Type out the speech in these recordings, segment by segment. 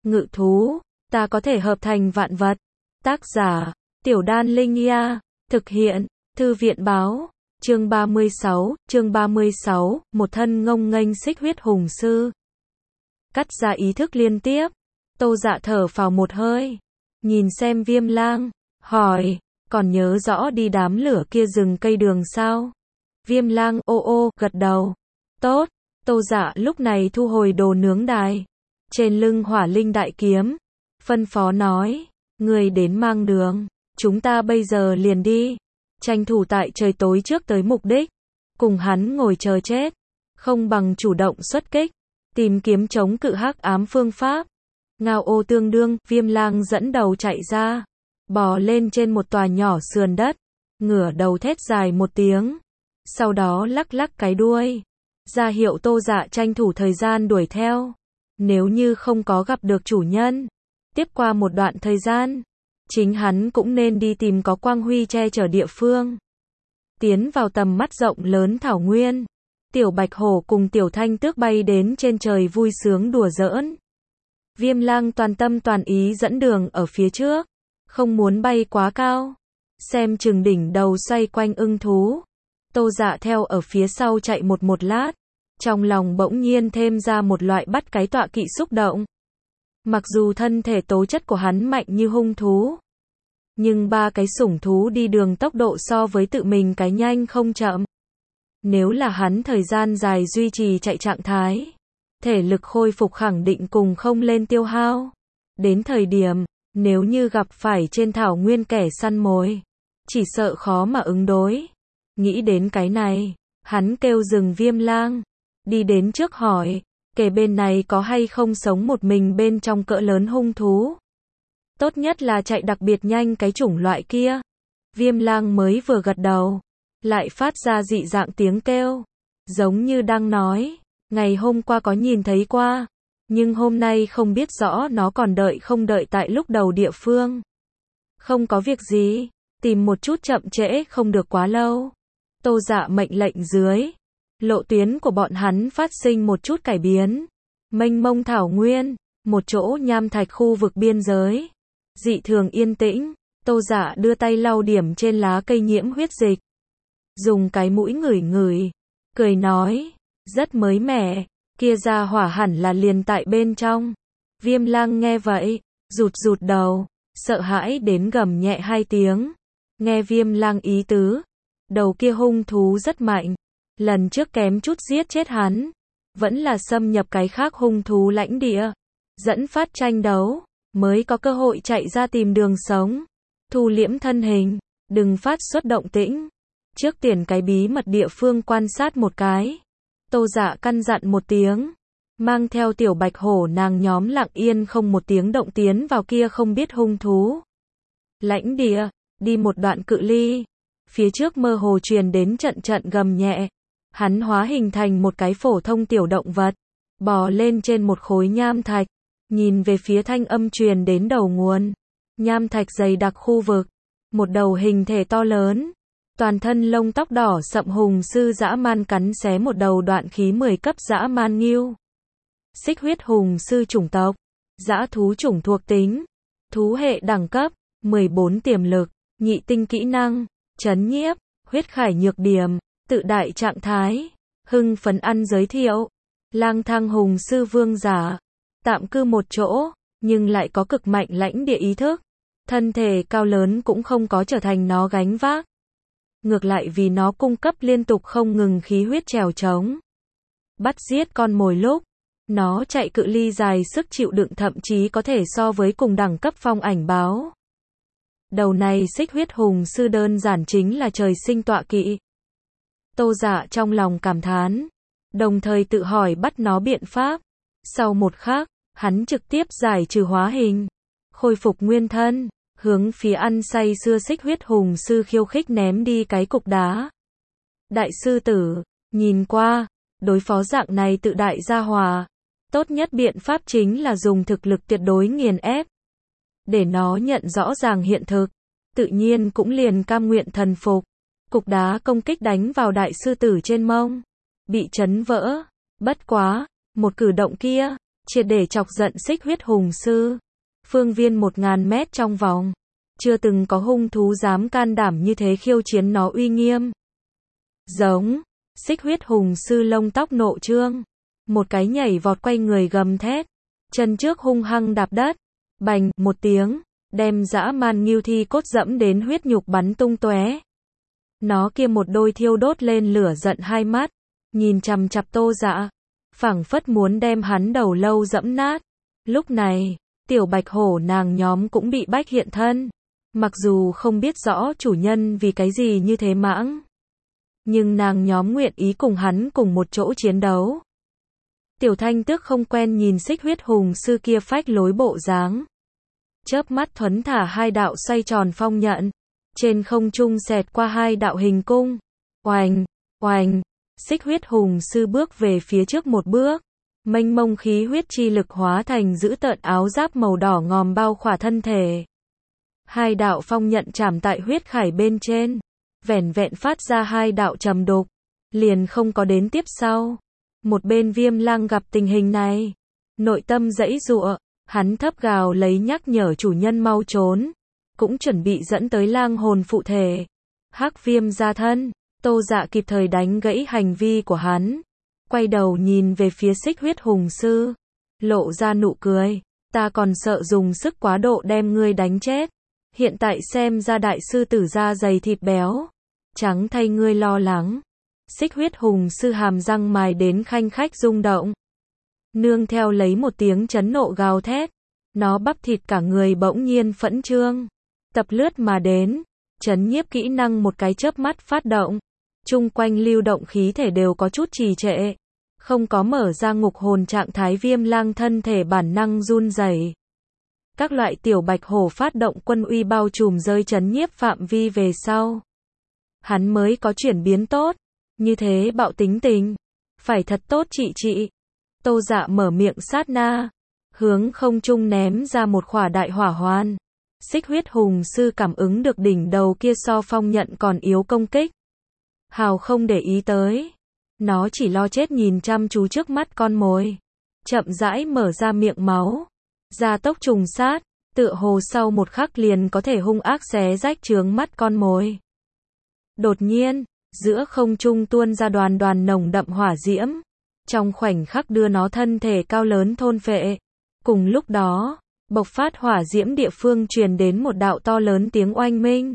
ngự thú, ta có thể hợp thành vạn vật. Tác giả, Tiểu Đan Linh Nha, thực hiện, Thư viện báo, chương 36, một thân ngông nghênh xích huyết hùng sư. Cắt ra ý thức liên tiếp, Tô Dạ thở phào một hơi, nhìn xem Viêm Lang, hỏi, còn nhớ rõ đi đám lửa kia rừng cây đường sao? Viêm Lang gật đầu. Tốt. Tô Dạ lúc này thu hồi đồ nướng đài, trên lưng hỏa linh đại kiếm, phân phó nói, người đến mang đường, chúng ta bây giờ liền đi, tranh thủ tại trời tối trước tới mục đích, cùng hắn ngồi chờ chết, không bằng chủ động xuất kích, tìm kiếm chống cự hắc ám phương pháp. Ngao ô tương đương, Viêm Lang dẫn đầu chạy ra, bò lên trên một tòa nhỏ sườn đất, ngửa đầu thét dài một tiếng, sau đó lắc lắc cái đuôi, ra hiệu Tô Dạ tranh thủ thời gian đuổi theo. Nếu như không có gặp được chủ nhân, tiếp qua một đoạn thời gian, chính hắn cũng nên đi tìm có quang huy che chở địa phương. Tiến vào tầm mắt rộng lớn thảo nguyên, Tiểu Bạch Hổ cùng Tiểu Thanh Tước bay đến trên trời vui sướng đùa giỡn. Viêm Lang toàn tâm toàn ý dẫn đường ở phía trước, không muốn bay quá cao, xem chừng đỉnh đầu xoay quanh ưng thú. Tô Dạ theo ở phía sau chạy một lát, trong lòng bỗng nhiên thêm ra một loại bắt cái tọa kỵ xúc động. Mặc dù thân thể tố chất của hắn mạnh như hung thú, nhưng ba cái sủng thú đi đường tốc độ so với tự mình cái nhanh không chậm. Nếu là hắn thời gian dài duy trì chạy trạng thái, thể lực khôi phục khẳng định cùng không lên tiêu hao. Đến thời điểm, nếu như gặp phải trên thảo nguyên kẻ săn mồi, chỉ sợ khó mà ứng đối. Nghĩ đến cái này, hắn kêu dừng Viêm Lang, đi đến trước hỏi, kể bên này có hay không sống một mình bên trong cỡ lớn hung thú. Tốt nhất là chạy đặc biệt nhanh cái chủng loại kia. Viêm Lang mới vừa gật đầu, lại phát ra dị dạng tiếng kêu, giống như đang nói, ngày hôm qua có nhìn thấy qua, nhưng hôm nay không biết rõ nó còn đợi không đợi tại lúc đầu địa phương. Không có việc gì, tìm một chút chậm trễ không được quá lâu. Tô Dạ mệnh lệnh dưới, lộ tuyến của bọn hắn phát sinh một chút cải biến. Mênh mông thảo nguyên, một chỗ nham thạch khu vực biên giới, dị thường yên tĩnh. Tô Dạ đưa tay lau điểm trên lá cây nhiễm huyết dịch, dùng cái mũi ngửi ngửi, cười nói, rất mới mẻ, kia ra hỏa hẳn là liền tại bên trong. Viêm Lang nghe vậy, rụt đầu, sợ hãi đến gầm nhẹ hai tiếng. Nghe Viêm Lang ý tứ, đầu kia hung thú rất mạnh, lần trước kém chút giết chết hắn, vẫn là xâm nhập cái khác hung thú lãnh địa, dẫn phát tranh đấu, mới có cơ hội chạy ra tìm đường sống. Thu liễm thân hình, đừng phát xuất động tĩnh, trước tiền cái bí mật địa phương quan sát một cái. Tô Dạ căn dặn một tiếng, mang theo Tiểu Bạch Hổ nàng nhóm lặng yên không một tiếng động tiến vào kia không biết hung thú lãnh địa. Đi một đoạn cự ly, phía trước mơ hồ truyền đến trận gầm nhẹ. Hắn hóa hình thành một cái phổ thông tiểu động vật, bò lên trên một khối nham thạch, nhìn về phía thanh âm truyền đến đầu nguồn. Nham thạch dày đặc khu vực, một đầu hình thể to lớn, toàn thân lông tóc đỏ sậm hùng sư dã man cắn xé một đầu đoạn khí 10 cấp dã man ngưu. Xích huyết hùng sư chủng tộc, dã thú chủng thuộc tính, thú hệ đẳng cấp, 14 tiềm lực, nhị tinh kỹ năng, trấn nhiếp, huyết khải nhược điểm, tự đại trạng thái, hưng phấn ăn giới thiệu, lang thang hùng sư vương giả, tạm cư một chỗ, nhưng lại có cực mạnh lãnh địa ý thức, thân thể cao lớn cũng không có trở thành nó gánh vác. Ngược lại vì nó cung cấp liên tục không ngừng khí huyết trèo trống. Bắt giết con mồi lúc, nó chạy cự ly dài sức chịu đựng thậm chí có thể so với cùng đẳng cấp phong ảnh báo. Đầu này xích huyết hùng sư đơn giản chính là trời sinh tọa kỵ. Tô Dạ trong lòng cảm thán, đồng thời tự hỏi bắt nó biện pháp. Sau một khắc, hắn trực tiếp giải trừ hóa hình, khôi phục nguyên thân, hướng phía ăn say sưa xích huyết hùng sư khiêu khích ném đi cái cục đá. Đại sư tử, nhìn qua, đối phó dạng này tự đại gia hòa, tốt nhất biện pháp chính là dùng thực lực tuyệt đối nghiền ép. Để nó nhận rõ ràng hiện thực, tự nhiên cũng liền cam nguyện thần phục. Cục đá công kích đánh vào đại sư tử trên mông, bị chấn vỡ. Bất quá, một cử động kia, triệt để chọc giận xích huyết hùng sư. Phương viên 1000 mét trong vòng, chưa từng có hung thú dám can đảm như thế khiêu chiến nó uy nghiêm. Giống, xích huyết hùng sư lông tóc nộ trương, một cái nhảy vọt quay người gầm thét, chân trước hung hăng đạp đất, bành một tiếng, đem dã man ngưu thi cốt dẫm đến huyết nhục bắn tung tóe. Nó kia một đôi thiêu đốt lên lửa giận hai mắt, nhìn chằm chằm Tô Dạ, phảng phất muốn đem hắn đầu lâu dẫm nát. Lúc này, tiểu bạch hổ nàng nhóm cũng bị bách hiện thân. Mặc dù không biết rõ chủ nhân vì cái gì như thế mãng, nhưng nàng nhóm nguyện ý cùng hắn cùng một chỗ chiến đấu. Tiểu Thanh Tước không quen nhìn xích huyết hùng sư kia phách lối bộ dáng. Chớp mắt thuấn thả hai đạo xoay tròn phong nhận, trên không trung xẹt qua hai đạo hình cung. Oành, oành, xích huyết hùng sư bước về phía trước một bước, mênh mông khí huyết chi lực hóa thành dữ tợn áo giáp màu đỏ ngòm bao khỏa thân thể. Hai đạo phong nhận chạm tại huyết khải bên trên, vẻn vẹn phát ra hai đạo trầm đục, liền không có đến tiếp sau. Một bên Viêm Lang gặp tình hình này, nội tâm giãy giụa, hắn thấp gào lấy nhắc nhở chủ nhân mau trốn, cũng chuẩn bị dẫn tới lang hồn phụ thể. Hắc Viêm ra thân, Tô Dạ kịp thời đánh gãy hành vi của hắn, quay đầu nhìn về phía xích huyết hùng sư, lộ ra nụ cười, ta còn sợ dùng sức quá độ đem ngươi đánh chết. Hiện tại xem ra đại sư tử da dày thịt béo, trắng thay ngươi lo lắng. Xích huyết hùng sư hàm răng mài đến khanh khách rung động. Nương theo lấy một tiếng chấn nộ gào thét, nó bắp thịt cả người bỗng nhiên phẫn trương, tập lướt mà đến, chấn nhiếp kỹ năng một cái chớp mắt phát động, chung quanh lưu động khí thể đều có chút trì trệ, không có mở ra ngục hồn trạng thái. Viêm Lang thân thể bản năng run rẩy. Các loại tiểu bạch hổ phát động quân uy bao trùm rơi chấn nhiếp phạm vi về sau, hắn mới có chuyển biến tốt. Như thế bạo tính tình, phải thật tốt trị trị. Tô Dạ mở miệng sát na, hướng không trung ném ra một khỏa đại hỏa hoan. Xích huyết hùng sư cảm ứng được đỉnh đầu kia so phong nhận còn yếu công kích, hào không để ý tới, nó chỉ lo chết nhìn chăm chú trước mắt con mồi, chậm rãi mở ra miệng máu, gia tốc trùng sát, tựa hồ sau một khắc liền có thể hung ác xé rách trướng mắt con mồi. Đột nhiên, giữa không trung tuôn ra đoàn đoàn nồng đậm hỏa diễm, trong khoảnh khắc đưa nó thân thể cao lớn thôn phệ. Cùng lúc đó, bộc phát hỏa diễm địa phương truyền đến một đạo to lớn tiếng oanh minh.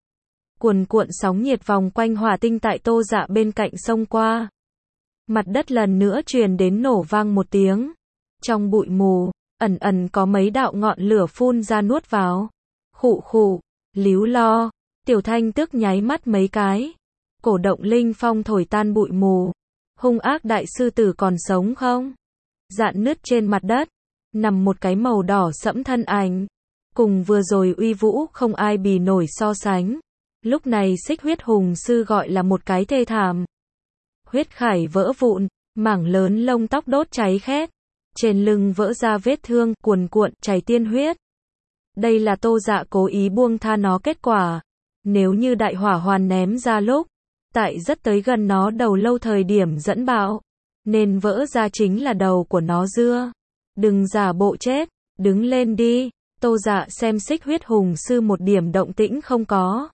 Cuồn cuộn sóng nhiệt vòng quanh hỏa tinh tại Tô Dạ bên cạnh xông qua. Mặt đất lần nữa truyền đến nổ vang một tiếng. Trong bụi mù, ẩn ẩn có mấy đạo ngọn lửa phun ra nuốt vào. Khụ khụ, líu lo, Tiểu Thanh Tước nháy mắt mấy cái. Cổ động linh phong thổi tan bụi mù. Hung ác đại sư tử còn sống không? Dạn nứt trên mặt đất, nằm một cái màu đỏ sẫm thân ảnh. Cùng vừa rồi uy vũ không ai bì nổi so sánh. Lúc này xích huyết hùng sư gọi là một cái thê thảm. Huyết khải vỡ vụn, mảng lớn lông tóc đốt cháy khét. Trên lưng vỡ ra vết thương, cuồn cuộn, chảy tiên huyết. Đây là Tô Dạ cố ý buông tha nó kết quả. Nếu như đại hỏa hoàn ném ra lúc, tại rất tới gần nó đầu lâu thời điểm dẫn bạo, nên vỡ ra chính là đầu của nó dưa. Đừng giả bộ chết, đứng lên đi. Tô Dạ xem xích huyết hùng sư một điểm động tĩnh không có,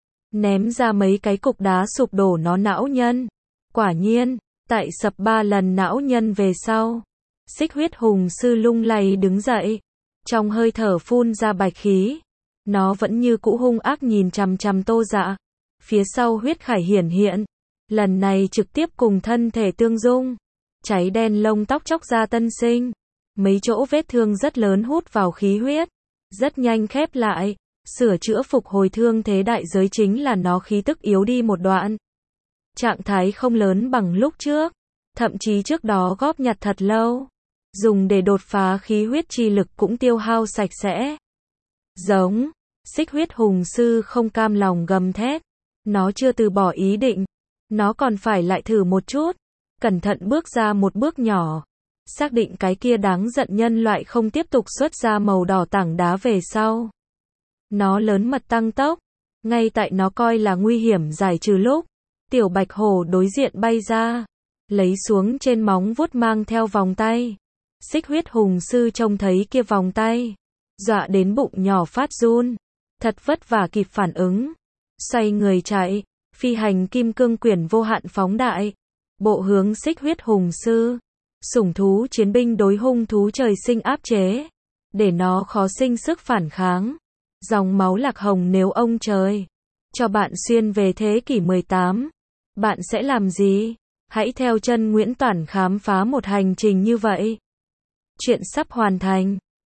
ném ra mấy cái cục đá sụp đổ nó não nhân. Quả nhiên, tại sập 3 lần não nhân về sau, xích huyết hùng sư lung lay đứng dậy, trong hơi thở phun ra bạch khí. Nó vẫn như cũ hung ác nhìn chằm chằm Tô Dạ. Phía sau huyết khải hiển hiện, lần này trực tiếp cùng thân thể tương dung, cháy đen lông tóc chóc ra tân sinh. Mấy chỗ vết thương rất lớn hút vào khí huyết, rất nhanh khép lại. Sửa chữa phục hồi thương thế đại giới chính là nó khí tức yếu đi một đoạn. Trạng thái không lớn bằng lúc trước, thậm chí trước đó góp nhặt thật lâu, dùng để đột phá khí huyết chi lực cũng tiêu hao sạch sẽ. Giống, xích huyết hùng sư không cam lòng gầm thét, nó chưa từ bỏ ý định, nó còn phải lại thử một chút, cẩn thận bước ra một bước nhỏ, xác định cái kia đáng giận nhân loại không tiếp tục xuất ra màu đỏ tảng đá về sau. Nó lớn mật tăng tốc, ngay tại nó coi là nguy hiểm giải trừ lúc, tiểu bạch hổ đối diện bay ra, lấy xuống trên móng vuốt mang theo vòng tay, Xích huyết hùng sư trông thấy kia vòng tay, dọa đến bụng nhỏ phát run, thật vất vả kịp phản ứng, xoay người chạy, phi hành kim cương quyển vô hạn phóng đại, bộ hướng xích huyết hùng sư. Sủng thú chiến binh đối hung thú trời sinh áp chế, để nó khó sinh sức phản kháng. Dòng máu lạc hồng, nếu ông trời cho bạn xuyên về thế kỷ 18, bạn sẽ làm gì? Hãy theo chân Nguyễn Toản khám phá một hành trình như vậy. Chuyện sắp hoàn thành.